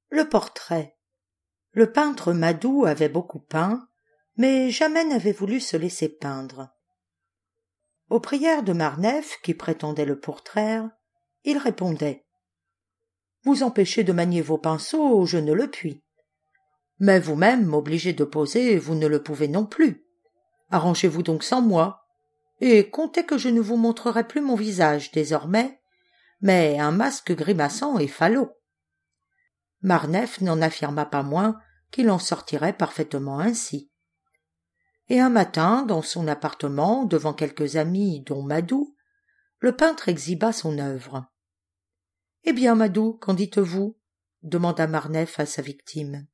Le portrait. Le peintre Madou avait beaucoup peint, mais jamais n'avait voulu se laisser peindre. Aux prières de Marneffe, qui prétendait le pourtraire, il répondait « Vous empêchez de manier vos pinceaux, je ne le puis. Mais vous-même m'obligez de poser, vous ne le pouvez non plus. Arrangez-vous donc sans moi, et comptez que je ne vous montrerai plus mon visage désormais, mais un masque grimaçant et falot. » Marneffe n'en affirma pas moins qu'il en sortirait parfaitement ainsi. Et un matin, dans son appartement, devant quelques amis, dont Madou, le peintre exhiba son œuvre. « Eh bien, Madou, qu'en dites-vous » demanda Marneffe à sa victime.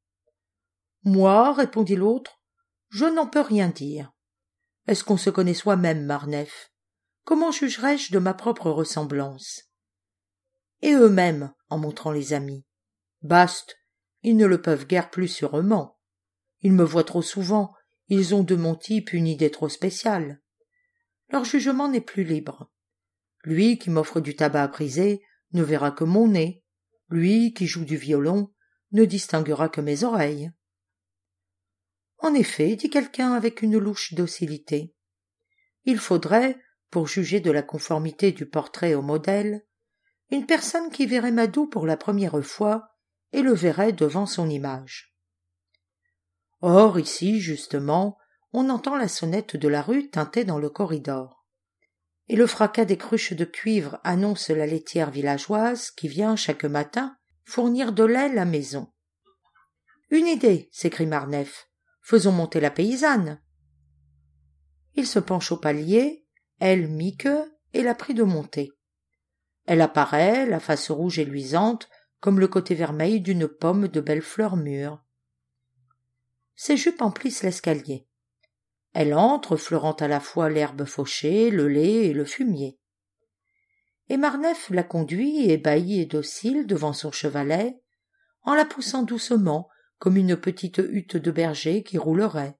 « Moi, répondit l'autre, je n'en peux rien dire. Est-ce qu'on se connaît soi-même, Marneffe? Comment jugerais-je de ma propre ressemblance? » Et eux-mêmes, en montrant les amis. « Baste, ils ne le peuvent guère plus sûrement. Ils me voient trop souvent, ils ont de mon type une idée trop spéciale. Leur jugement n'est plus libre. Lui qui m'offre du tabac à priser ne verra que mon nez. Lui qui joue du violon ne distinguera que mes oreilles. » En effet, dit quelqu'un avec une louche docilité, il faudrait, pour juger de la conformité du portrait au modèle, une personne qui verrait Madou pour la première fois et le verrait devant son image. Or, ici, justement, on entend la sonnette de la rue tinter dans le corridor. Et le fracas des cruches de cuivre annonce la laitière villageoise qui vient chaque matin fournir de lait à la maison. « Une idée » s'écrie Marneffe. « Faisons monter la paysanne. » Il se penche au palier, elle mi-queue et la prie de monter. Elle apparaît, la face rouge et luisante, comme le côté vermeil d'une pomme de belles fleurs mûres. Ses jupes emplissent l'escalier. Elle entre, fleurant à la fois l'herbe fauchée, le lait et le fumier. Et Marneffe la conduit, ébahie et docile, devant son chevalet, en la poussant doucement, comme une petite hutte de berger qui roulerait.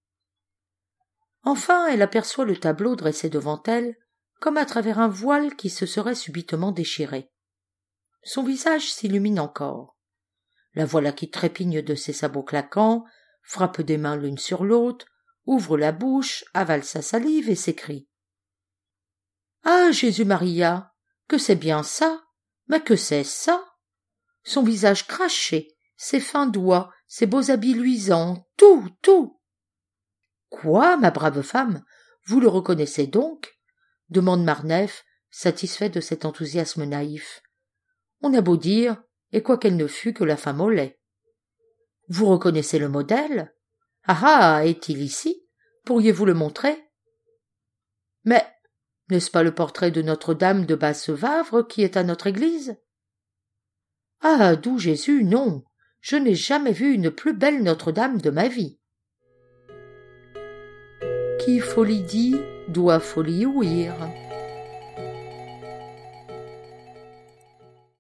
Enfin, elle aperçoit le tableau dressé devant elle, comme à travers un voile qui se serait subitement déchiré. Son visage s'illumine encore. La voilà qui trépigne de ses sabots claquants, frappe des mains l'une sur l'autre, ouvre la bouche, avale sa salive et s'écrie. « Ah, Jésus-Maria, que c'est bien ça! Mais que c'est ça! Son visage craché, ses fins doigts, ses beaux habits luisants, tout, tout! »« Quoi, ma brave femme, vous le reconnaissez donc ?» demande Marneffe, satisfait de cet enthousiasme naïf. On a beau dire, et quoiqu'elle ne fût que la femme au lait. « Vous reconnaissez le modèle? Ah ah, est-il ici? Pourriez-vous le montrer? » « Mais n'est-ce pas le portrait de Notre-Dame de Basse-Vavre qui est à notre église? » « Ah, doux Jésus, non, je n'ai jamais vu une plus belle Notre-Dame de ma vie. » Qui folie dit, doit folie ouïr.